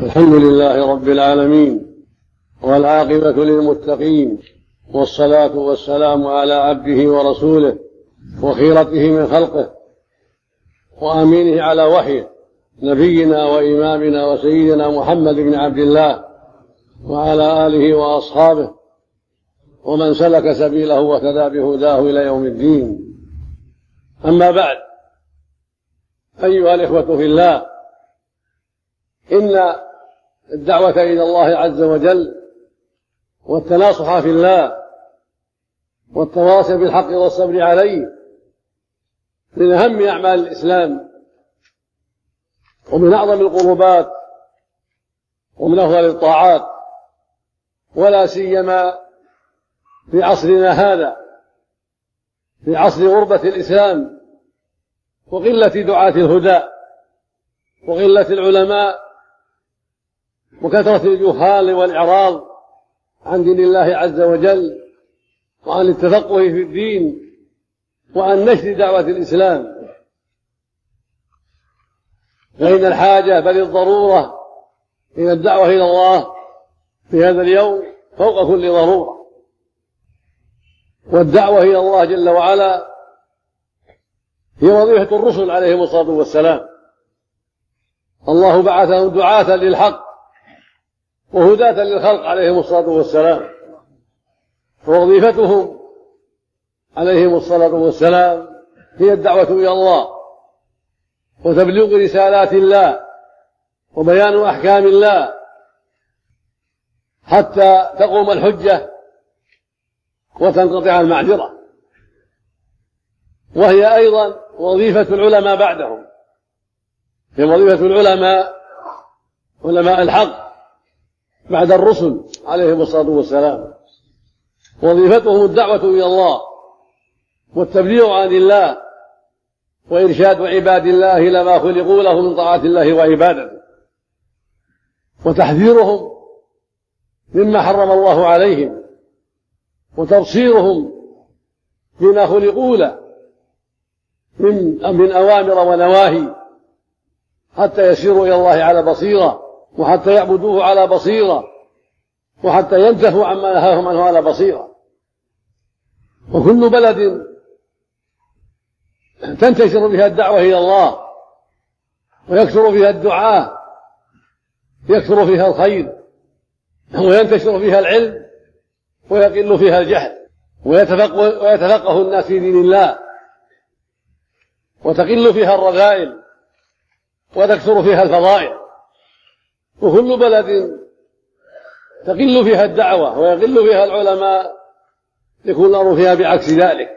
الحمد لله رب العالمين، والعاقبة للمتقين، والصلاة والسلام على عبده ورسوله وخيرته من خلقه وأمينه على وحيه، نبينا وإمامنا وسيدنا محمد بن عبد الله وعلى آله وأصحابه ومن سلك سبيله واهتدى بهداه إلى يوم الدين. أما بعد، أيها الإخوة في الله، إن الدعوة إلى الله عز وجل والتناصح في الله والتواصي بالحق والصبر عليه من أهم أعمال الإسلام ومن أعظم القربات ومن أفضل الطاعات، ولا سيما في عصرنا هذا، في عصر غربة الإسلام وقلة دعاة الهدى وقلة العلماء وكثرة الجهال والإعراض عن دين الله عز وجل وعن التفقه في الدين وعن نشر دعوة الإسلام. فإن الحاجة بل الضرورة إلى الدعوة إلى الله في هذا اليوم فوق كل ضرورة، والدعوة إلى الله جل وعلا هي وظيفة الرسل عليهم الصلاة والسلام. الله بعثهم دعاة للحق وهداة للخلق عليهم الصلاة والسلام، ووظيفتهم عليهم الصلاة والسلام هي الدعوة إلى الله وتبليغ رسالات الله وبيان أحكام الله حتى تقوم الحجة وتنقطع المعذرة، وهي أيضا وظيفة العلماء بعدهم، هي وظيفة العلماء، علماء الحق بعد الرسل عليهم الصلاة والسلام. وظيفتهم الدعوة إلى الله والتبليغ عن الله وإرشاد عباد الله إلى ما خلقوا له من طاعة الله وعبادته، وتحذيرهم مما حرم الله عليهم، وتبصيرهم بما خلقوا له من أوامر ونواهي حتى يسيروا إلى الله على بصيرة، وحتى يعبدوه على بصيرة، وحتى ينتهوا عما نهاهم عنه على بصيرة. وكل بلد تنتشر فيها الدعوة إلى الله ويكثر فيها الدعاة يكثر فيها الخير وينتشر فيها العلم ويقل فيها الجهل، ويتفقه الناس في دين الله، وتقل فيها الرذائل وتكثر فيها الفضائل. وكل بلد تقل فيها الدعوة ويقل فيها العلماء يكون الأمر فيها بعكس ذلك،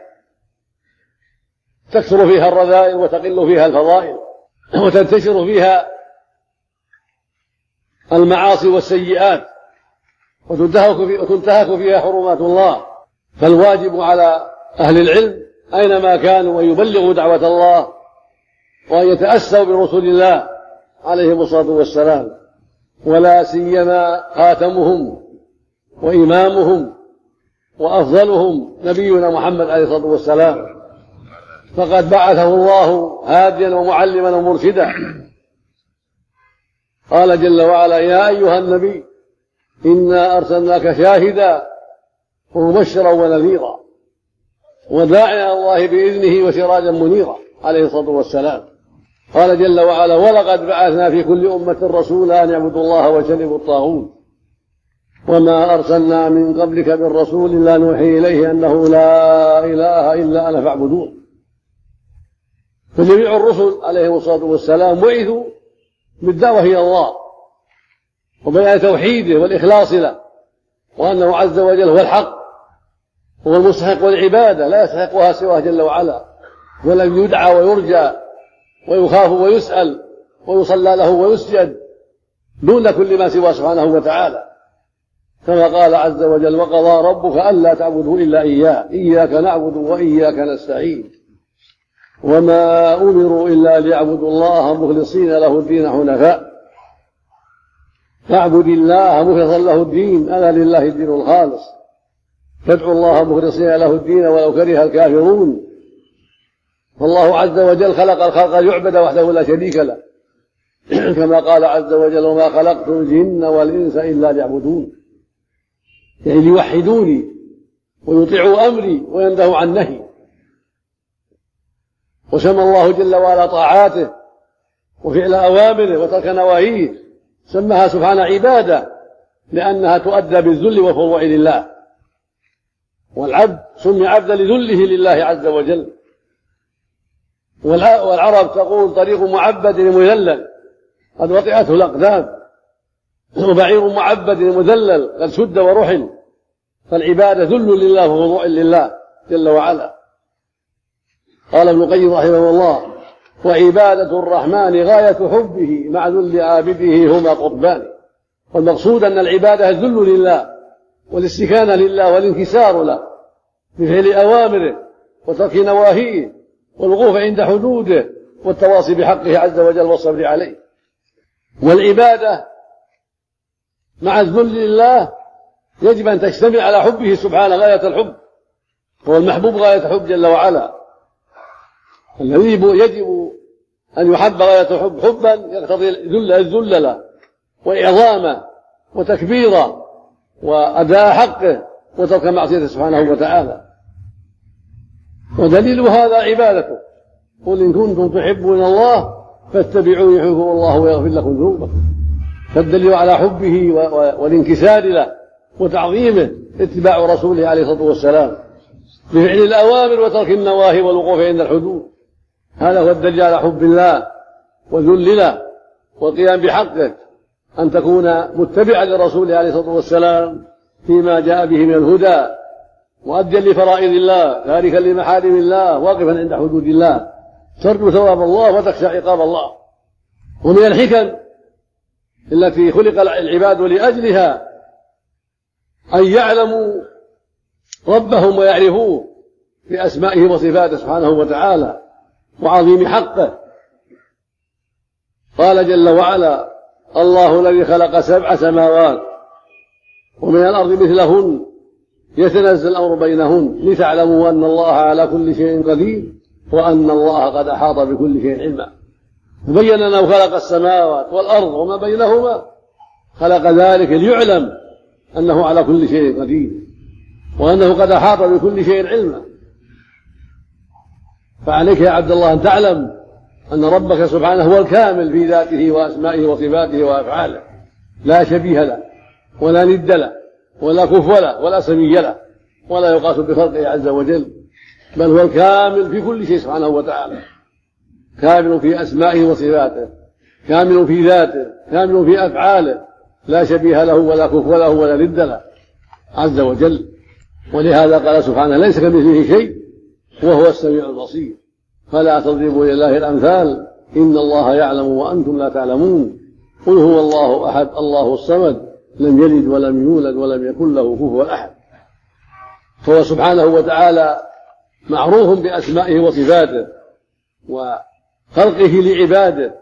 تكثر فيها الرذائل وتقل فيها الفضائل وتنتشر فيها المعاصي والسيئات وتنتهك فيها حرمات الله. فالواجب على أهل العلم أينما كانوا أن يبلغوا دعوة الله وأن يتأسوا برسول الله عليهم الصلاة والسلام، ولا سيما خاتمهم وإمامهم وأفضلهم نبينا محمد عليه الصلاة والسلام، فقد بعثه الله هاديا ومعلما ومرشدا. قال جل وعلا: يا أيها النبي إنا أرسلناك شاهدا ومبشرا ونذيرا وداعيا الله بإذنه وسراجا منيرا عليه الصلاة والسلام. قال جل وعلا: ولقد بعثنا في كل أمة رسولا أن يعبدوا الله واجتنبوا الطاغوت وما أرسلنا من قبلك من رسول إلا نوحي إليه أنه لا إله إلا أنا فاعبدون. فجميع الرسل عليهم الصلاة والسلام بعثوا بالدعوة إلى الله وبيان توحيده والإخلاص له، وأنه عز وجل هو الحق، هو المستحق والعبادة لا يستحقها سواه جل وعلا، ولم يدعى ويرجى ويخاف ويسأل ويصلى له ويسجد دون كل ما سواه سبحانه وتعالى، كما قال عز وجل: وقضى ربك ألا تعبدوا إلا إياه إياك نعبد وإياك نستعين وما أمروا إلا ليعبدوا الله مخلصين له الدين حنفاء. فاعبد الله مخلصا له الدين، ألا لله الدين الخالص، فادعوا الله مخلصين له الدين ولو كره الكافرون. فالله عز وجل خلق الخلق ليعبد وحده لا شريك له، كما قال عز وجل وما خلقت الجن والإنس إلا ليعبدون، يعني ليوحدوني ويطيعوا أمري وينتهوا عن نهي. وسمى الله جل وعلا طاعاته وفعل أوامره وترك نواهيه سماها سبحانه عبادة، لأنها تؤدى بالذل والخضوع لله، والعبد سمي عبدا لذله لله عز وجل. والعرب تقول طريق معبد مذلل قد وطئته الأقدام، وبعير معبد مذلل قد شد ورحل. فالعبادة ذل لله وخضوع لله جل وعلا. قال ابن القيم رحمه الله وعبادة الرحمن غاية حبه مع ذل عابده هما قطبان. والمقصود أن العبادة الذل لله والاستكانة لله والانكسار له بفعل أوامره وترك نواهيه والوقوف عند حدوده والتواصي بحقه عز وجل والصبر عليه. والعبادة مع الذل لله يجب أن تجتمع على حبه سبحانه غاية الحب، هو المحبوب غاية الحب جل وعلا. الذي يجب أن يحب غاية الحب حبا يقتضي الذل له وإعظامه وتكبيره وأداء حقه وترك معصيته سبحانه وتعالى. ودليل هذا عبادته قل إن كنتم تحبون الله فاتبعوني يحبكم الله ويغفر لكم ذنوبكم. فالدليل على حبه والانكسار له وتعظيمه اتباع رسوله عليه الصلاة والسلام بفعل الأوامر وترك النواهي والوقوف عند الحدود. هذا هو الدليل على حب الله وذل له والقيام بحقه، أن تكون متبعا لرسوله عليه الصلاة والسلام فيما جاء به من الهدى، مؤديا لفرائض الله، تاركا لمحارم الله، واقفا عند حدود الله، ترجو ثواب الله وتخشى عقاب الله. ومن الحكم التي خلق العباد لأجلها أن يعلموا ربهم ويعرفوه بأسمائه وصفاته سبحانه وتعالى وعظيم حقه. قال جل وعلا الله الذي خلق 7 سماوات ومن الأرض مثلهن يتنزل الأمر بينهن لتعلموا أن الله على كل شيء قدير وأن الله قد أحاط بكل شيء علما. فبين أنه خلق السماوات والأرض وما بينهما، خلق ذلك ليعلم أنه على كل شيء قدير وأنه قد أحاط بكل شيء علما. فعليك يا عبد الله أن تعلم أن ربك سبحانه هو الكامل في ذاته وأسمائه وصفاته وأفعاله، لا شبيه له ولا ند له ولا كفو له ولا سمي له ولا يقاس بخلقه عز وجل، بل هو الكامل في كل شيء سبحانه وتعالى، كامل في أسمائه وصفاته، كامل في ذاته، كامل في أفعاله، لا شبيه له ولا كفو له ولا ند له عز وجل. ولهذا قال سبحانه ليس كمثله شيء وهو السميع البصير. فلا تضربوا لله الأمثال إن الله يعلم وأنتم لا تعلمون. قل هو الله أحد الله الصمد لم يلد ولم يولد ولم يكن له كفوا أحد. فهو سبحانه وتعالى معروف بأسمائه وصفاته وخلقه لعباده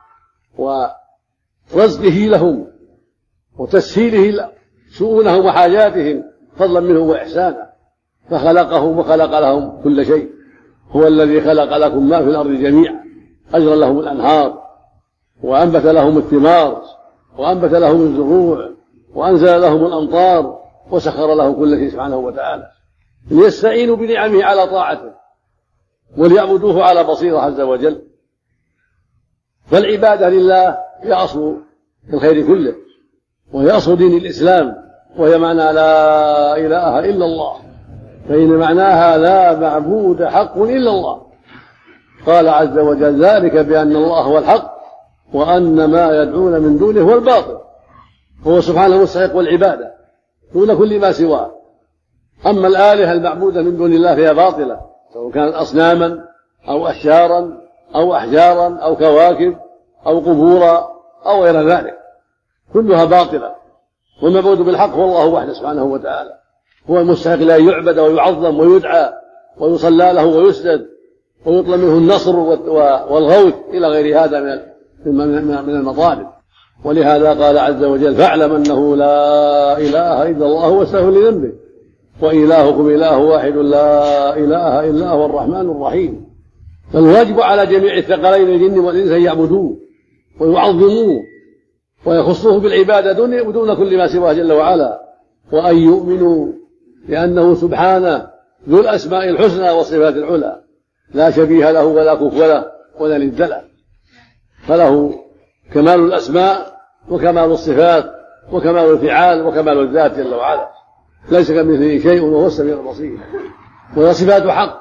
ورزقه لهم وتسهيله شؤونهم وحاجاتهم فضلا منه وإحسانا، فخلقهم وخلق لهم كل شيء. هو الذي خلق لكم ما في الأرض جميعا، أجرى لهم الأنهار وأنبت لهم الثمار وأنبت لهم الزروع وأنزل لهم الأمطار وسخر لهم كل شيء سبحانه وتعالى ليستعينوا بنعمه على طاعته وليعبدوه على بصيرة عز وجل. فالعبادة لله هي أصل الخير كله، وهي أصل دين الإسلام، وهي معنى لا إله إلا الله، فإن معناها لا معبود حق إلا الله. قال عز وجل ذلك بأن الله هو الحق وأن ما يدعون من دونه هو الباطل. هو سبحانه مستحق العبادة دون كل ما سواه. أما الآلهة المعبودة من دون الله فهي باطلة، سواء كانت أصناما أو أشجارا أو أحجارا أو كواكب أو قبورا أو غير ذلك، كلها باطلة. والمعبود بالحق هو الله وحده سبحانه وتعالى، هو المستحق لأن يعبد ويعظم ويدعى ويصلى له ويسجد ويطلب منه النصر والغوث إلى غير هذا من المطالب. ولهذا قال عز وجل فاعلم أنه لا إله إلا الله واستغفر لذنبه وإلهكم إله واحد لا إله إلا هو الرحمن الرحيم. فالواجب على جميع الثقلين الجن والإنس أن يعبدوه ويعظموه ويخصوه بالعبادة دون كل ما سواه جل وعلا، وأن يؤمنوا لأنه سبحانه ذو الأسماء الحسنى والصفات العلى، لا شبيه له ولا كفو له ولا ند له، فله كمال الأسماء وكمال الصفات وكمال الفعال وكمال الذات جل وعلا، ليس كمثله شيء وهو السميع البصير، وهي صفات حق.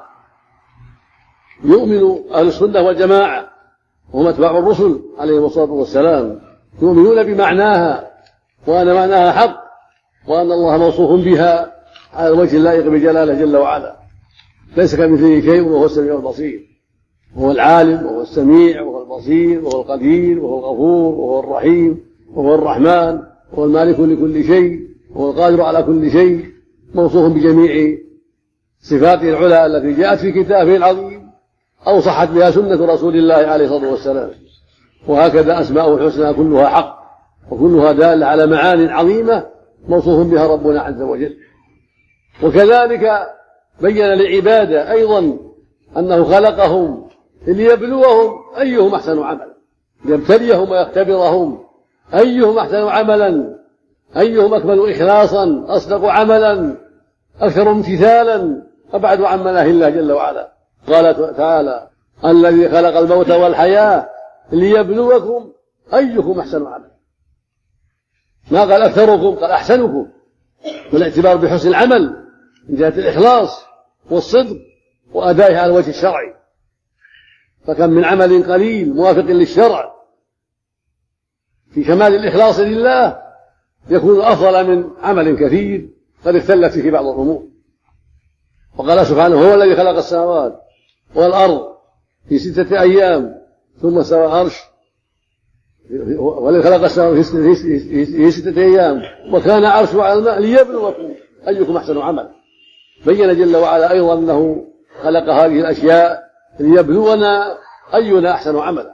يؤمن أهل السنة والجماعة وهم أتباع الرسل عليهم الصلاة والسلام، يؤمنون بمعناها وأن معناها حق، وأن الله موصوف بها على الوجه اللائق بجلاله جل وعلا، ليس كمثله شيء وهو السميع البصير، وهو العالم وهو السميع وهو البصير وهو القدير وهو الغفور وهو الرحيم وهو الرحمن وهو المالك لكل شيء وهو القادر على كل شيء، موصوف بجميع صفاته العلى التي جاءت في كتابه العظيم أو صحت بها سنة رسول الله عليه الصلاة والسلام. وهكذا أسماءه الحسنى كلها حق وكلها دالة على معان عظيمة موصوف بها ربنا عز وجل. وكذلك بين للعبادة أيضا أنه خلقهم ليبلوهم أيهم أحسن عملا، ليبتليهم ويختبرهم أيهم أحسن عملا، أيهم أكمل إخلاصا، أصدق عملا، أكثر امتثالا، أبعد عن مناهي الله جل وعلا. قال تعالى: الذي خلق الموت والحياة ليبلوكم أيكم أحسن عملا. ما قال أكثركم، قال أحسنكم، والاعتبار بحسن العمل من جهة الإخلاص والصدق وأدائه على الوجه الشرعي. فكم من عمل قليل موافق للشرع في كمال الإخلاص لله يكون أفضل من عمل كثير قد اختلت فيه بعض الأمور. وقال سبحانه: هو الذي خلق السماوات والأرض في 6 أيام ثم استوى العرش، والذي خلق السماوات في 6 أيام وكان عرشه على الماء ليبلوكم أيكم أحسن عملا. بين جل وعلا أيضا أنه خلق هذه الأشياء ليبلونا أينا أحسن عملا.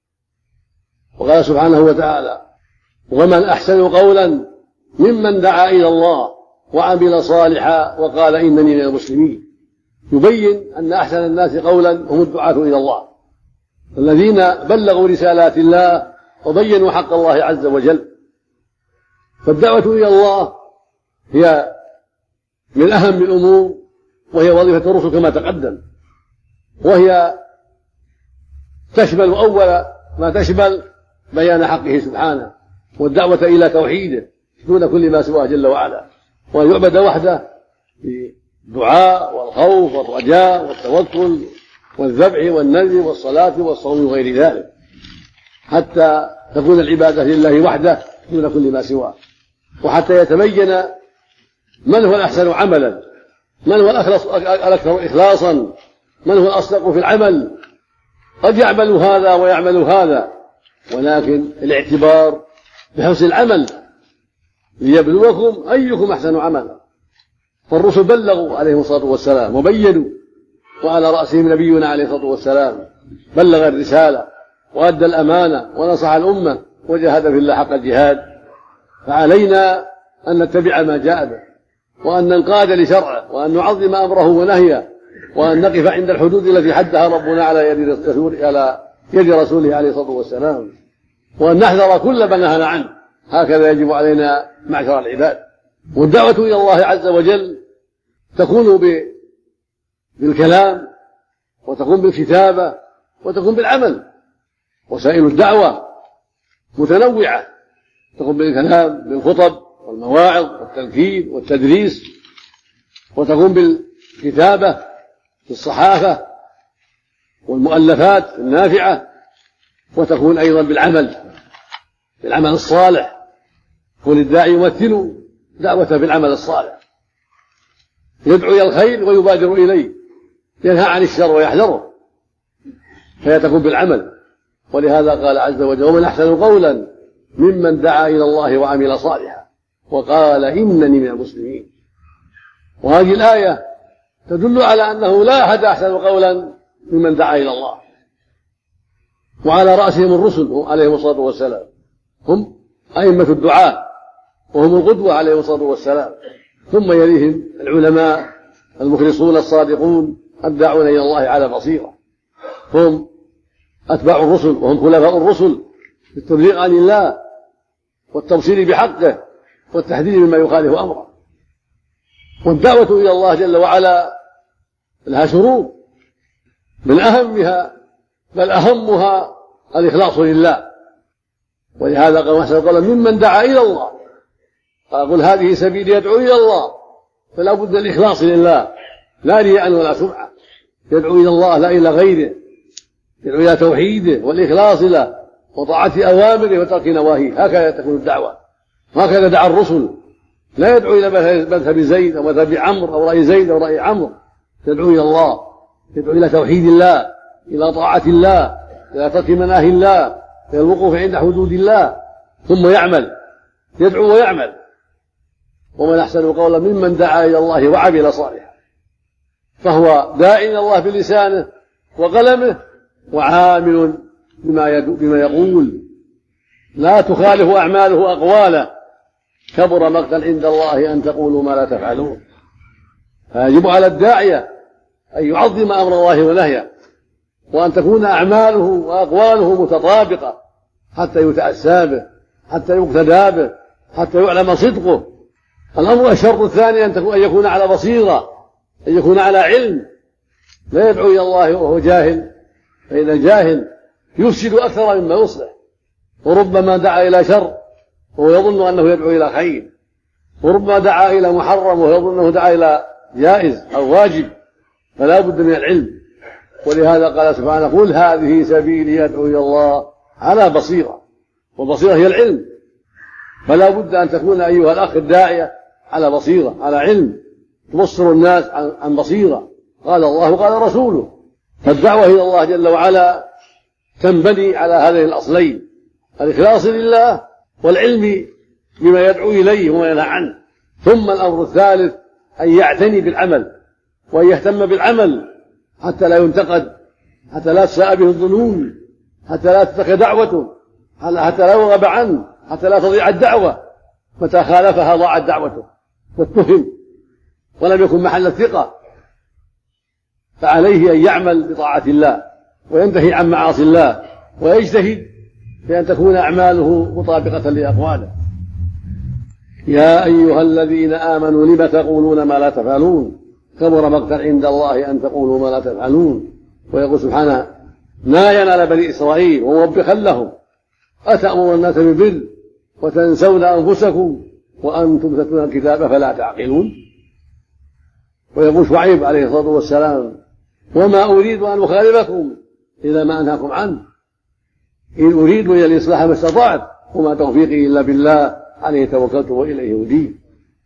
وقال سبحانه وتعالى: ومن أحسن قولا ممن دعا إلى الله وعمل صالحا وقال إنني من المسلمين. يبين أن أحسن الناس قولا هم الدعاة إلى الله، الذين بلغوا رسالات الله وبينوا حق الله عز وجل. فالدعوة إلى الله هي من أهم الأمور، وهي وظيفة الرسل كما تقدم، وهي تشمل أول ما تشمل بيان حقه سبحانه والدعوة إلى توحيده دون كل ما سواه جل وعلا، وأن يعبد وحده بالدعاء والخوف والرجاء والتوكل والذبح والنذر والصلاة والصوم وغير ذلك، حتى تكون العبادة لله وحده دون كل ما سواه، وحتى يتبين من هو الأحسن عملا، من هو الأكثر إخلاصا، من هو الأصدق في العمل. قد يعمل هذا ويعمل هذا، ولكن الاعتبار بحسن العمل ليبلوكم أيكم أحسن عملا. فالرسل بلغوا عليهم الصلاة والسلام وبينوا، وعلى رأسهم نبينا عليه الصلاة والسلام بلغ الرسالة وأدى الأمانة ونصح الأمة وجاهد في الله حق الجهاد. فعلينا أن نتبع ما جاء به، وأن ننقاد لشرعه، وأن نعظم أمره ونهيه، وأن نقف عند الحدود التي حدها ربنا على يد رسوله عليه الصلاة والسلام، وأن نحذر كل ما نهانا عنه. هكذا يجب علينا معشر العباد. والدعوة إلى الله عز وجل تكون بالكلام، وتكون بالكتابة، وتكون بالعمل. وسائل الدعوة متنوعة، تكون بالكلام بالخطب والمواعظ والتذكير والتدريس، وتكون بالكتابة بالصحافة والمؤلفات النافعة، وتكون أيضا بالعمل الصالح. يكون الداعي يمثل دعوته بالعمل الصالح، يدعو إلى الخير ويبادر إليه، ينهى عن الشر ويحذره، فهي تكون بالعمل. ولهذا قال عز وجل: ومن أحسن قولا ممن دعا إلى الله وعمل صالحا وقال إنني من المسلمين. وهذه الآية تدل على أنه لا أحد أحسن قولا ممن دعا إلى الله، وعلى رأسهم الرسل عليهم الصلاة والسلام، هم أئمة الدعاء وهم القدوة عليهم الصلاة والسلام، ثم يليهم العلماء المخلصون الصادقون الداعون إلى الله على بصيرة، هم أتباع الرسل وهم خلفاء الرسل بالتبليغ عن الله والتبصير بحقه والتحذير مما يخالف أمره. والدعوة إلى الله جل وعلا لها شروط، من أهمها بل أهمها الإخلاص لله. ولهذا قال ممن دعا إلى الله، قل هذه سبيلي يدعو إلى الله، فلا بد من الإخلاص لله، لا رياء ولا سمعة، يدعو إلى الله لا إلى غيره، يدعو إلى توحيده والإخلاص له وطاعة أوامره وترك نواهيه. هكذا تكون الدعوة، وهكذا دعا الرسل، لا يدعو إلى مذهب زيد أو مذهب عمرو أو رأي زيد أو رأي عمرو، يدعو إلى الله، يدعو إلى توحيد الله، إلى طاعة الله، إلى ترك مناهي الله، إلى الوقوف عند حدود الله، ثم يعمل، يدعو ويعمل. ومن أحسن قولا ممن دعا إلى الله وعمل صالحا. فهو داع إلى الله بلسانه وقلمه وعامل بما يقول، لا تخالف أعماله أقواله. كبر مقتا عند الله أن تقولوا ما لا تفعلون. فيجب على الداعية أن يعظم أمر الله ونهيه، وأن تكون أعماله وأقواله متطابقة حتى يتأسى به، حتى يقتدى به، حتى يعلم صدقه. الأمر الشرط الثاني أن يكون على بصيرة، أن يكون على علم، لا يدعو إلى الله وهو جاهل، فإن الجاهل يفسد أكثر مما يصلح. وربما دعا إلى شر وهو يظن أنه يدعو إلى خير، وربما دعا إلى محرم وهو يظن أنه دعا إلى جائز أو واجب. فلا بد من العلم. ولهذا قال سبحانه قل هذه سبيلي يدعو إلى الله على بصيرة، والبصيرة هي العلم. فلا بد أن تكون أيها الأخ الداعية على بصيرة، على علم، تبصر الناس عن بصيرة، قال الله وقال رسوله. فالدعوة إلى الله جل وعلا تنبني على هذين الأصلين، الإخلاص لله والعلم بما يدعو إليه وما ينهى عنه. ثم الأمر الثالث أن يعتني بالعمل وأن يهتم بالعمل حتى لا ينتقد، حتى لا تساء به الظنون، حتى لا تترك دعوته، حتى لا يغب عنه، حتى لا تضيع الدعوة. متى خالفها ضاعت دعوته واتهم ولم يكن محل الثقة. فعليه أن يعمل بطاعة الله وينتهي عن معاصي الله، ويجتهد في أن تكون أعماله مطابقة لأقواله. يا أيها الذين آمنوا لم تقولون ما لا تفعلون كبر مقتا عند الله أن تقولوا ما لا تفعلون. ويقول سبحانه ما ينال بني إسرائيل وموبخا لهم أتأمرون الناس بالبر وتنسون أنفسكم وأنتم تتلون الكتاب فلا تعقلون. ويقول شعيب عليه الصلاة والسلام وما أريد أن أخالفكم إلى ما أنهاكم عنه إن أريد إلى الإصلاح ما استطعت وما توفيقي إلا بالله عليه توكلت وإليه أنيب.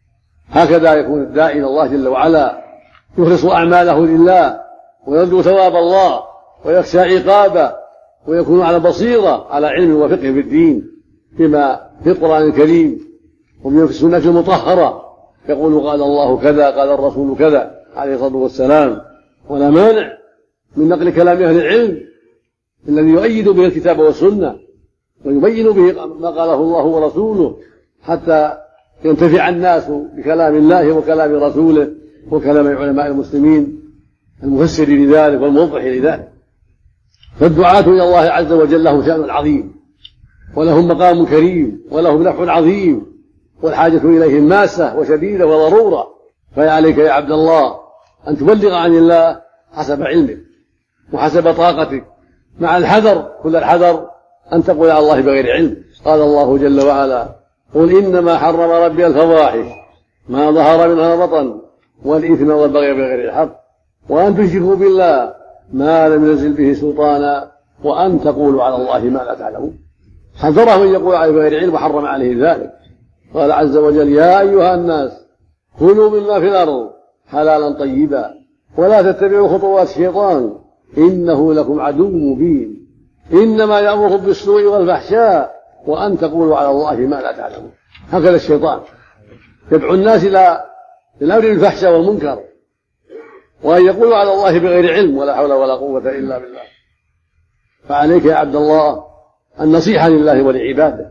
هكذا يكون الداعي إلى الله جل وعلا، يخلص أعماله لله ويرجو ثواب الله ويخشى عقابه، ويكون على بصيرة على علم وفقه في الدين بما في القرآن الكريم ومن في السنة المطهرة. يقول قال الله كذا قال الرسول كذا عليه الصلاة والسلام. ولا مانع من نقل كلام أهل العلم الذي يؤيد به الكتاب والسنة ويبين به ما قاله الله ورسوله، حتى ينتفع الناس بكلام الله وكلام رسوله وكلام علماء المسلمين المفسر لذلك والموضح لذلك. فالدعاة إلى الله عز وجل لهم شأن عظيم ولهم مقام كريم ولهم نفع عظيم، والحاجة إليهم ماسة وشديدة وضرورة. فعليك يا عبد الله أن تبلغ عن الله حسب علمك وحسب طاقتك، مع الحذر كل الحذر أن تقول على الله بغير علم. قال الله جل وعلا قل إنما حرم ربي الفواحش ما ظهر منها بطن والإثم والبغي بغير الحق وأن تشركوا بالله ما لم ينزل به سلطانا وأن تقولوا على الله ما لا تعلمون. حذره من يقول عليه بغير علم وحرم عليه ذلك. قال عز وجل يا أيها الناس كلوا مما في الأرض حلالا طيبا ولا تتبعوا خطوات الشيطان إنه لكم عدو مبين إنما يأمركم بالسوء والفحشاء وأن تقولوا على الله ما لا تعلمون. هكذا الشيطان يدعو الناس إلى الأمر بالفحشاء والمنكر، وأن يقولوا على الله بغير علم ولا حول ولا قوة إلا بالله. فعليك يا عبد الله النصيحة لله ولعباده،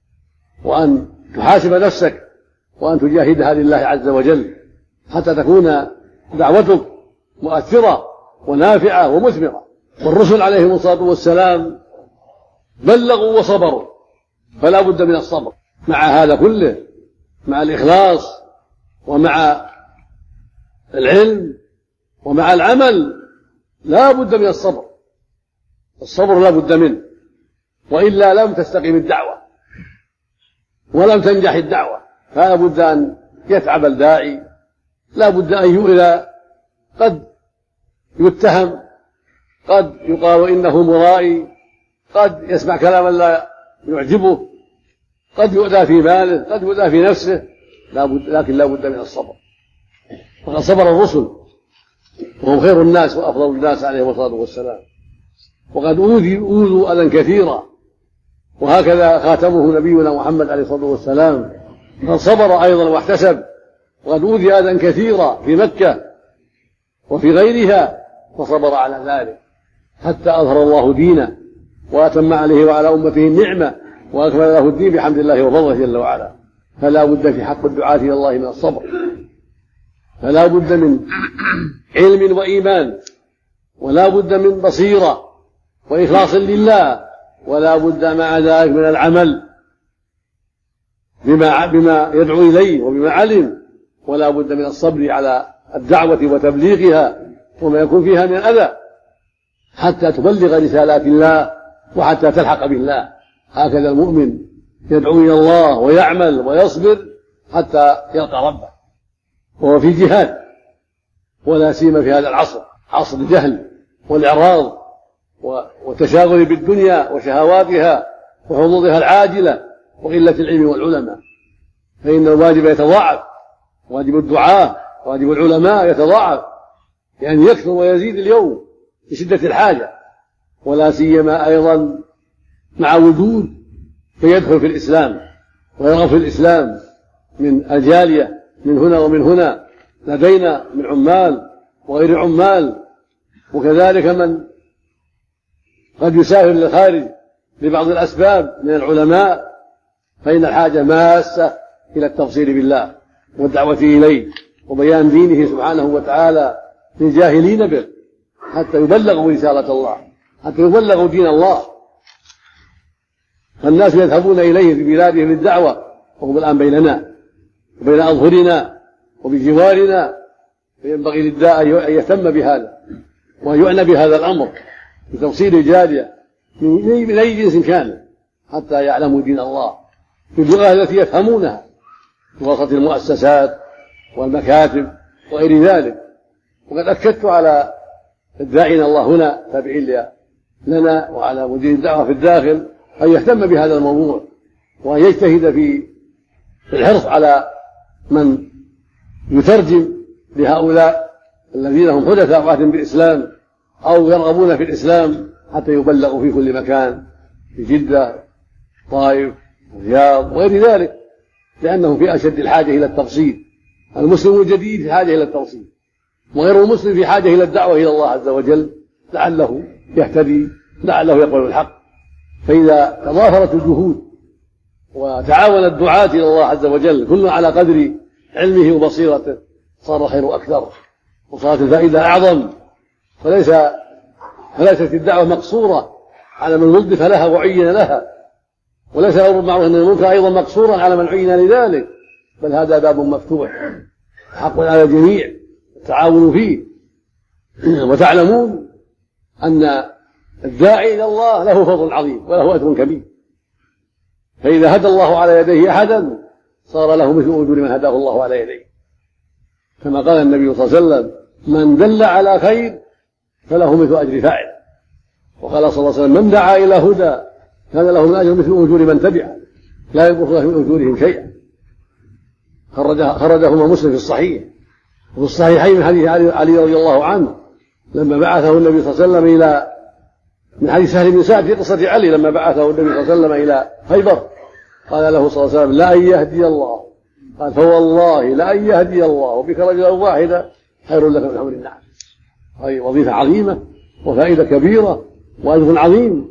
وأن تحاسب نفسك وأن تجاهدها لله عز وجل حتى تكون دعوتك مؤثرة ونافعة ومثمرة. والرسل عليهم الصلاة والسلام بلغوا وصبروا، فلا بد من الصبر مع هذا كله، مع الإخلاص ومع العلم ومع العمل لا بد من الصبر. الصبر لا بد منه، وإلا لم تستقيم الدعوة ولم تنجح الدعوة. فلا بد أن يتعب الداعي، لا بد أن يؤذى، قد يتهم، قد يقال إنه مرائي، قد يسمع كلاما لا يعجبه، قد يؤذى في ماله، قد يؤذى في نفسه، لكن لا بد من الصبر. وقد صبر الرسل وهم خير الناس وأفضل الناس عليهم الصلاة والسلام، وقد أوذوا أذى كثيرا، وهكذا خاتمه نبينا محمد عليه الصلاة والسلام، قد صبر أيضا واحتسب، وقد أوذي أذى كثيرا في مكة وفي غيرها، فصبر على ذلك حتى أظهر الله دينه وأتم عليه وعلى أمته النعمة وأكمل له الدين بحمد الله وفضله جل وعلا. فلا بد في حق الدعاة إلى الله من الصبر، فلا بد من علم وإيمان، ولا بد من بصيرة وإخلاص لله، ولا بد مع ذلك من العمل بما يدعو إليه وبما علم، ولا بد من الصبر على الدعوة وتبليغها وما يكون فيها من أذى حتى تبلغ رسالات الله وحتى تلحق بالله. هكذا المؤمن يدعو إلى الله ويعمل ويصبر حتى يلقى ربه، وهو في جهاد، ولا سيما في هذا العصر، عصر الجهل والإعراض والتشاغل بالدنيا وشهواتها وحظوظها العاجلة وقلة العلم والعلماء. فإن الواجب يتضاعف، واجب الدعاة واجب العلماء يتضاعف، يعني يكثر ويزيد اليوم بشدة الحاجة، ولا سيما أيضا مع وجود فيدخل في الإسلام ويرغب في الإسلام من الجالية من هنا ومن هنا، لدينا من عمال وغير عمال، وكذلك من قد يسافر للخارج لبعض الأسباب من العلماء. فإن الحاجة ماسة إلى التبصير بالله والدعوة إليه وبيان دينه سبحانه وتعالى للجاهلين به، حتى يبلغوا رسالة الله، حتى يبلغوا دين الله. فالناس يذهبون إليه في بلادهم للدعوة، وهم الآن بيننا وبين أظهرنا وبجوارنا، فينبغي للداعي أن يهتم بهذا وأن يعنى بهذا الأمر بتوصيل الجالية من أي جنس كان، حتى يعلموا دين الله باللغة التي يفهمونها، بواسطة المؤسسات والمكاتب وغير ذلك. وقد أكدت على الداعين الله هنا تابعين لنا وعلى مدير الدعوة في الداخل أن يهتم بهذا الموضوع، وأن يجتهد في الحرص على من يترجم لهؤلاء الذين هم حدثاء عهد بالإسلام أو يرغبون في الإسلام، حتى يبلغوا في كل مكان، في جدة، طائف، الرياض وغير ذلك، لأنهم في أشد الحاجة إلى التفصيل. المسلم الجديد في حاجة إلى التفصيل، وغير المسلم في حاجة إلى الدعوة إلى الله عز وجل، لعله يهتدي، لعله يقبل الحق. فإذا تضافرت الجهود وتعاون الدعاة إلى الله عز وجل كل على قدر علمه وبصيرته، صار الخير أكثر وصارت الفائدة أعظم. فليست الدعوة مقصورة على من وظف لها وعين لها، وليس الأمر بالمعروف والنهي عن المنكر أيضا مقصورا على من عين لذلك، بل هذا باب مفتوح حق على الجميع التعاون فيه. وتعلمون أن الداعي إلى الله له فضل عظيم وله أجر كبير، فإذا هدى الله على يديه أحدا صار له مثل أجور من هداه الله على يديه، كما قال النبي صلى الله عليه وسلم: من دل على خير فله مثل أجر فاعل. وقال صلى الله عليه وسلم: من دعا إلى هدى كان له من أجر مثل أجور من تبعه لا ينقص له من أجورهم شيئا. خرجهما مسلم في الصحيح، وفي الصحيحين من حديث علي رضي الله عنه لما بعثه النبي صلى الله عليه وسلم من حديث سهل بن سعد في قصة علي لما بعثه النبي صلى الله عليه وسلم إلى خيبر، قال له صلى الله عليه وسلم: لأن يهدي الله، قال: فوالله لأن يهدي الله بك رجلا واحدا خير لك من حمر النعم. هذه وظيفة عظيمة وفائدة كبيرة وأجر عظيم.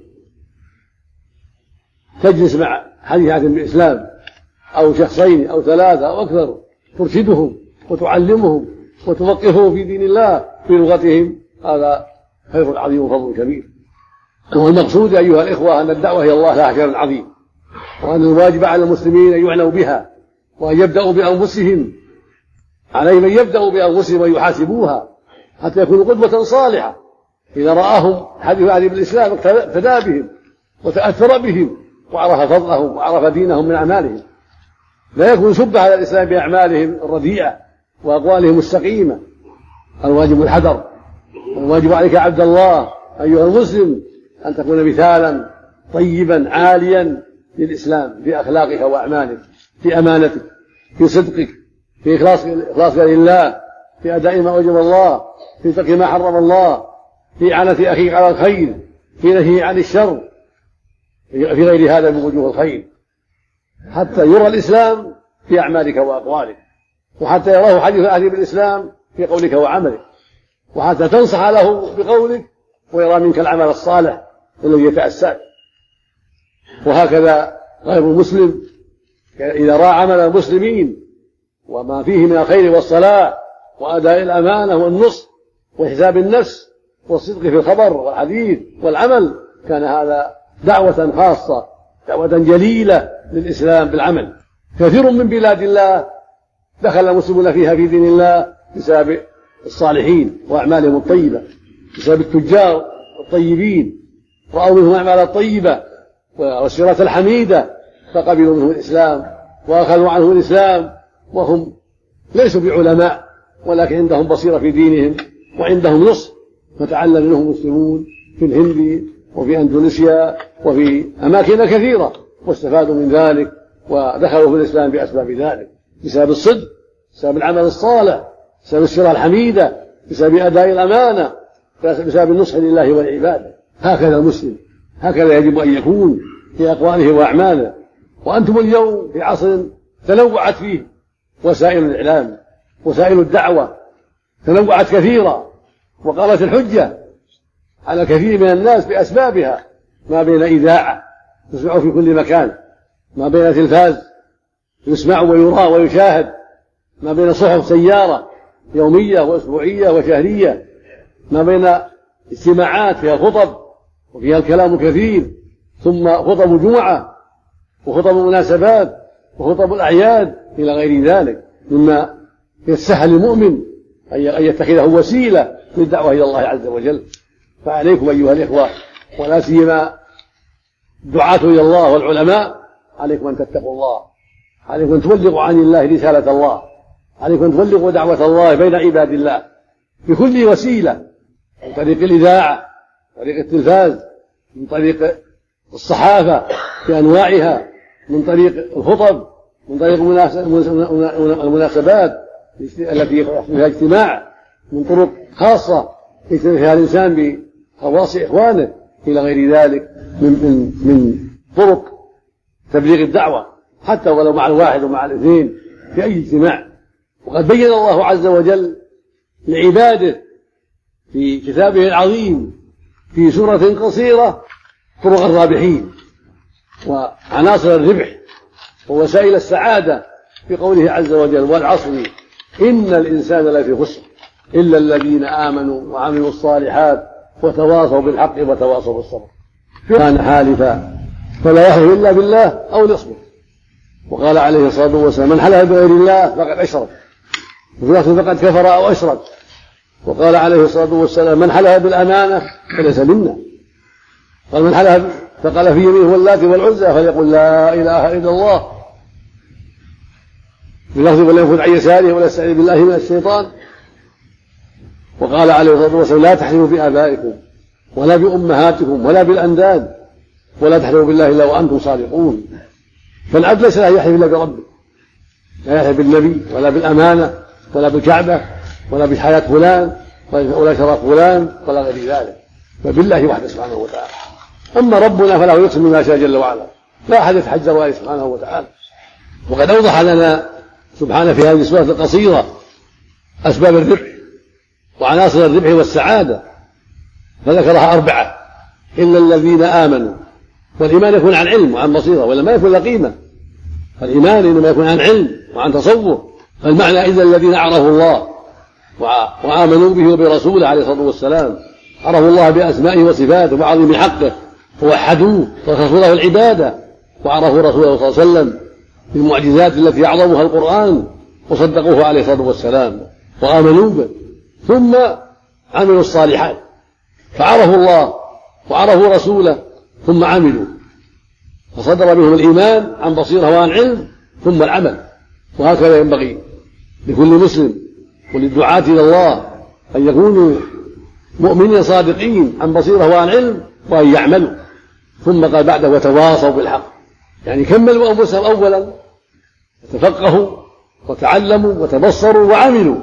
تجلس مع حديث عن الإسلام أو شخصين أو ثلاثة أو أكثر، ترشدهم وتعلمهم وتفقههم في دين الله بلغتهم، هذا خير عظيم وفضل كبير. والمقصود أيها الإخوة أن الدعوة إلى الله لها أجر عظيم، وأن الواجب على المسلمين أن يعنوا بها وأن يبدأوا بأنفسهم، عليهم أن يبدأوا بأنفسهم ويحاسبوها حتى يكونوا قدوة صالحة. إذا رآهم حديث عن الإسلام اقتدى بهم وتأثر بهم وعرف فضلهم وعرف دينهم من أعمالهم، لا يكون سب على الإسلام بأعمالهم الرديئة وأقوالهم السقيمة. الواجب الحذر، والواجب عليك عبد الله أيها المسلم أن تكون مثالا طيبا عاليا للإسلام في أخلاقك وأعمالك، في أمانتك، في صدقك، في إخلاصك لله، في أداء ما وجب الله، في ترك ما حرم الله، في إعانة أخيك على الخير، في نهي عن الشر، في غير هذا من وجوه الخير، حتى يرى الإسلام في أعمالك وأقوالك، وحتى يراه حديث أهل بالإسلام في قولك وعملك، وحتى تنصح له بقولك ويرى منك العمل الصالح الذي يتأساك. وهكذا غير المسلم إذا رأى عمل المسلمين وما فيه من الخير والصلاح وأداء الأمانة والنصح وحساب النفس والصدق في الخبر والحديث والعمل، كان هذا دعوة خاصة، دعوة جليلة للإسلام بالعمل. كثير من بلاد الله دخل المسلمون فيها في دين الله بسبب الصالحين وأعمالهم الطيبة، بسبب التجار الطيبين، رأوا منهم الأعمال الطيبة والسيرة الحميدة فقبلوا منهم الإسلام وأخذوا عنهم الإسلام، وهم ليسوا بعلماء ولكن عندهم بصيرة في دينهم وعندهم نصح، فتعلم منهم المسلمون في الهند وفي أندونيسيا وفي أماكن كثيرة واستفادوا من ذلك ودخلوا في الإسلام بأسباب ذلك، بسبب الصدق، بسبب العمل الصالح، بسبب السيرة الحميدة، بسبب أداء الأمانة، بسبب النصح لله والعباد. هكذا المسلم، هكذا يجب أن يكون في أقواله وأعماله. وأنتم اليوم في عصر تنوعت فيه وسائل الإعلام، وسائل الدعوة تنوعت كثيرا، وقامت الحجة على كثير من الناس بأسبابها، ما بين إذاعة تسمع في كل مكان، ما بين تلفاز يسمع ويرى ويشاهد، ما بين صحف سيارة يومية وأسبوعية وشهرية، ما بين اجتماعات فيها خطب وفيها الكلام كثير، ثم خطب جمعة وخطب مناسبات وخطب الأعياد إلى غير ذلك مما يسهل المؤمن أن يتخذه وسيلة للدعوة إلى الله عز وجل. فعليكم أيها الإخوة ولا سيما الدعاة إلى الله والعلماء، عليكم أن تتقوا الله، عليكم أن تبلغوا عن الله رسالة الله، عليكم أن تبلغوا دعوة الله بين عباد الله بكل وسيلة، من طريق الإذاعة، من طريق التلفاز، من طريق الصحافة بأنواعها، من طريق الخطب، من طريق المناسبات التي فيها اجتماع، من طرق خاصة يجتمع فيها الإنسان بخواص إخوانه إلى غير ذلك من طرق تبليغ الدعوة، حتى ولو مع الواحد ومع الاثنين في أي اجتماع. وقد بين الله عز وجل لعباده في كتابه العظيم في سورة قصيرة طرق الرابحين وعناصر الربح ووسائل السعادة في قوله عز وجل: والعصر إن الإنسان لفي خسر إلا الذين آمنوا وعملوا الصالحات وتواصوا بالحق وتواصوا بالصبر. كان حالفا فلا يحلف إلا بالله أو ليصمت. وقال عليه الصلاة والسلام: من حلف بغير الله فقد أشرك، وفي لفظ فقد كفر أو أشرك. وقال عليه الصلاة والسلام: من حلف بالأمانة فليس منا. قال: من حلف فقال في يمينه واللات والعزى فليقل لا إله إلا الله. بلفظ: ولا ينفذ عن يساره ولا يستعيذ بالله من الشيطان. وقال عليه الصلاة والسلام: لا تحلفوا بآبائكم ولا بأمهاتكم ولا بالأنداد ولا تحلفوا بالله إلا وأنتم صادقون. فالعبد ليس له يحلف إلا بربه، لا يحلف بالنبي ولا بالأمانة ولا بالكعبة ولا بحياة فلان ولا شرف فلان ولا غير ذلك، فبالله وحده سبحانه وتعالى. أما ربنا فله يقسم بما شاء جل وعلا، لا أحد يتحجر عليه سبحانه وتعالى. وقد أوضح لنا سبحانه في هذه السورة القصيرة أسباب الربح وعناصر الربح والسعادة، فذكرها 4: إلا الذين آمنوا. والإيمان يكون عن علم وعن بصيرة، ولا ما يكون له قيمة. فالإيمان إنما يكون عن علم وعن تصور. فالمعنى: إلا الذين عرفوا الله وآمنوا به وبرسوله عليه الصلاة والسلام، عرفوا الله بأسمائه وصفاته وعظيم حقه ووحدوه ورخصوا له العبادة وعرفوا رسوله صلى الله عليه وسلم بالمعجزات التي أعظمها القرآن وصدقوه عليه الصلاة والسلام وآمنوا به، ثم عملوا الصالحات فعرفوا الله وعرفوا رسوله ثم عملوا، فصدر بهم الإيمان عن بصيرة وعن علم ثم العمل. وهكذا ينبغي لكل مسلم وللدعاة إلى الله أن يكونوا مؤمنين صادقين عن بصيرة وعن علم وأن يعملوا. ثم قال بعده وتواصوا بالحق، يعني كملوا أنفسهم أولا، تفقهوا وتعلموا وتبصروا وعملوا،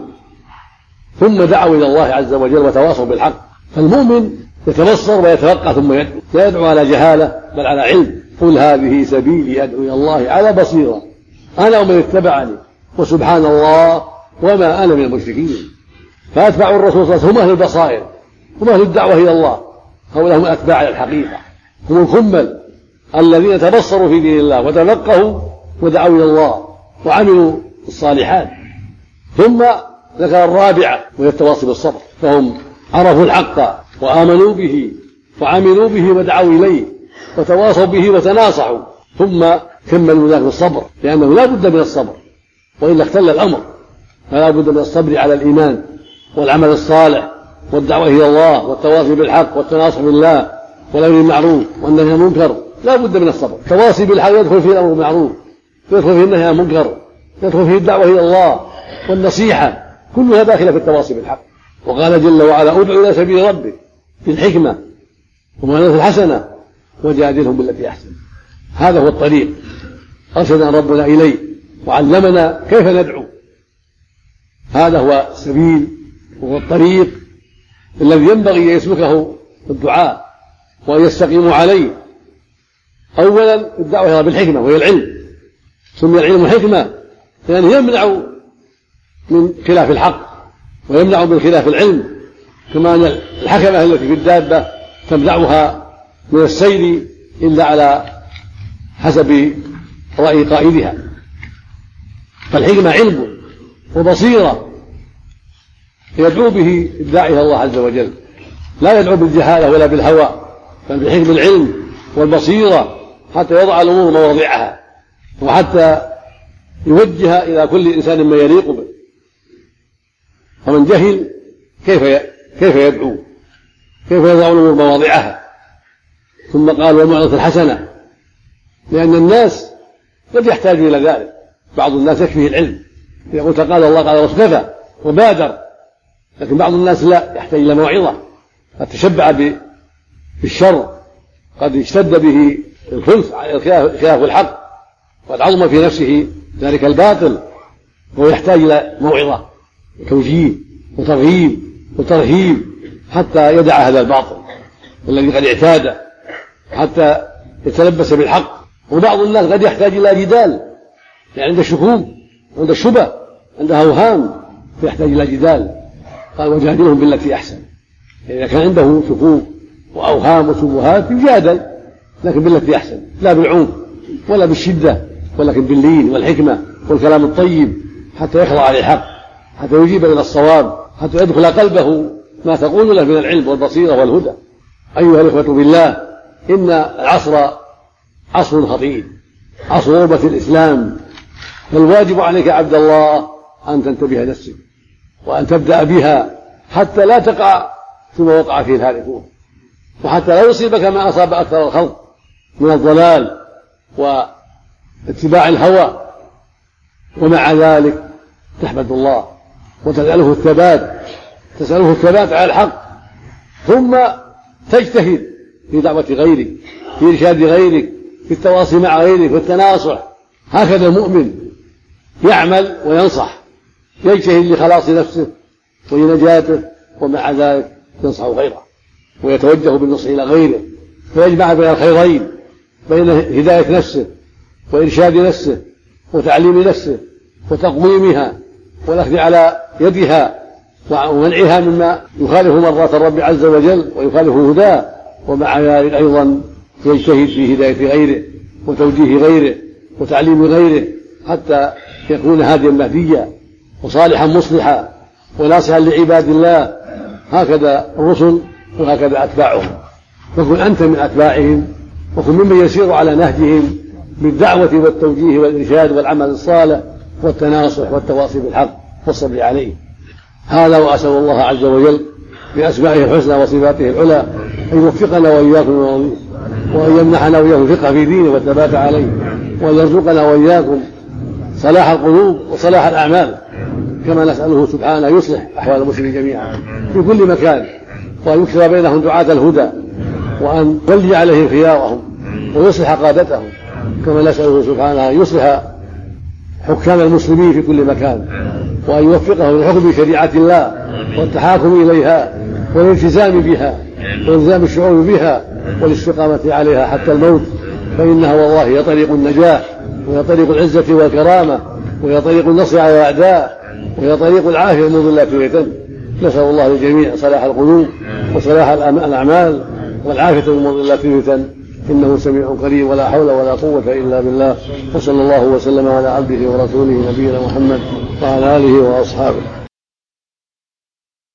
ثم دعوا إلى الله عز وجل وتواصوا بالحق. فالمؤمن يتبصر ويتفقه ثم يدعو، لا يدعو على جهالة بل على علم. قل هذه سبيلي أدعو إلى الله على بصيرة أنا ومن اتبعني وسبحان الله وما أنا من المشركين. فأتبعوا الرسول صلى الله عليه وسلم هم أهل البصائر، هم أهل الدعوة إلى الله، هؤلاء هم أتباع على الحقيقة، هم الكمل الذين تبصروا في دين الله وتفقهوا ودعوا إلى الله وعملوا الصالحات. ثم ذكر الرابعة وهي التواصي بالصبر، فهم عرفوا الحق وآمنوا به وعملوا به ودعوا إليه وتواصوا به وتناصحوا، ثم كملوا ذلك بالصبر، لأنه لا بد من الصبر وإلا اختل الأمر، فلا بد من الصبر على الإيمان والعمل الصالح والدعوة إلى الله والتواصي بالحق والتناصح بالله والأمر بالمعروف والنهي عن المنكر، لا بد من الصبر. التواصي بالحق يدخل فيه الأمر بالمعروف، يدخل فيه النهي عن المنكر، يدخل فيه الدعوة إلى الله والنصيحة، كلها داخلة في التواصي بالحق. وقال جل وعلا ادع إلى سبيل ربك بالحكمة وموعظة الحسنة وجادلهم بالتي أحسن. هذا هو الطريق أرشدنا ربنا إليه وعلمنا كيف ندعو، هذا هو السبيل وهو الطريق الذي ينبغي أن يسلكه الدعاء وأن يستقيموا عليه. أولا الدعوة بالحكمة وهي العلم، سمي العلم حكمة لأنه يمنع من خلاف الحق ويمنع من خلاف العلم، كما أن الحكمة التي في الدابة تمنعها من السير إلا على حسب رأي قائدها. فالحكمة علم وبصيرة يدعو به الداعي إلى الله عز وجل، لا يدعو بالجهالة ولا بالهوى، بل بالحكم العلم والبصيرة حتى يضع الأمور مواضعها وحتى يوجه إلى كل إنسان ما يليق به. فمن جهل كيف يدعو، كيف يضع الأمور مواضعها. ثم قال والموعظة الحسنة، لأن الناس قد يحتاج إلى ذلك، بعض الناس يكفيه العلم، إذا قلت قال الله قال رسول كفى وبادر، لكن بعض الناس لا، يحتاج إلى موعظة، قد تشبع بالشر، قد اشتد به الخلف على خلاف الحق، قد عظم في نفسه ذلك الباطل، وهو يحتاج إلى موعظة وتوجيه وترغيب وترهيب حتى يدع هذا الباطل الذي قد اعتاد، حتى يتلبس بالحق. وبعض الناس قد يحتاج إلى جدال، يعني عند الشكوك، عند الشبه، عند أوهام، فيحتاج إلى جدال. قال وجادلهم بالتي أحسن، إذا كان عنده شكوك وأوهام وشبهات يجادل، لكن بالتي أحسن، لا بالعنف ولا بالشدة، ولكن باللين والحكمة والكلام الطيب، حتى يخضع للحق، حتى يجيب إلى الصواب، حتى يدخل قلبه ما تقول له من العلم والبصيرة والهدى. أيها الإخوة بالله، إن العصر عصر خطير، عصر غربة الإسلام، فالواجب عليك عبد الله أن تنتبه نفسك وأن تبدأ بها حتى لا تقع فيما وقع فيه الهالكون، وحتى لا يصيبك ما أصاب أكثر الخلق من الضلال واتباع الهوى. ومع ذلك تحمد الله وتسأله الثبات على الحق، ثم تجتهد في دعوة غيرك، في إرشاد غيرك، في التواصي مع غيرك، في التناصح. هكذا المؤمن يعمل وينصح، يجتهد لخلاص نفسه ولنجاته، ومع ذلك ينصح غيره ويتوجه بالنصح إلى غيره، فيجمع بين الخيرين، بين هداية نفسه وإرشاد نفسه وتعليم نفسه وتقويمها والأخذ على يدها ومنعها مما يخالف مرضات الرب عز وجل ويخالف هداه. ومع ذلك أيضا يجتهد في هداية غيره وتوجيه غيره وتعليم غيره، حتى يكون هاديا مهديا وصالحا مصلحا وناصحا لعباد الله. هكذا الرسل وهكذا أتباعهم، فكن أنت من أتباعهم، وكن ممن يسير على نهجهم بالدعوة والتوجيه والإرشاد والعمل الصالح والتناصح والتواصي بالحق والصبر عليه. هذا وأسأل الله عز وجل بأسمائه الحسنى وصفاته العلى أن يوفقنا وإياكم وأن يمنحنا وإياكم الفقه في دينه والثبات عليه، وأن يرزقنا وإياكم صلاح القلوب وصلاح الأعمال، كما نسأله سبحانه يصلح أحوال المسلمين جميعا في كل مكان، وأن يكثر بينهم دعاة الهدى، وأن يولي عليهم خيارهم ويصلح قادتهم، كما نسأله سبحانه يصلح حكام المسلمين في كل مكان، وأن يوفقهم للحكم بشريعة الله والتحاكم إليها والالتزام بها والتزام الشعور بها والاستقامة عليها حتى الموت، فإنها والله هي طريق النجاة، وهي طريق العزة والكرامة، وهي طريق النصر على الأعداء، وهي طريق العافية من مضلات الفتن. نسأل الله للجميع صلاح القلوب وصلاح الأعمال والعافية من مضلات الفتن، إنه سميع قريب، ولا حول ولا قوة إلا بالله. وصلى الله وسلم على عبده ورسوله نبينا محمد وعلى آله وأصحابه.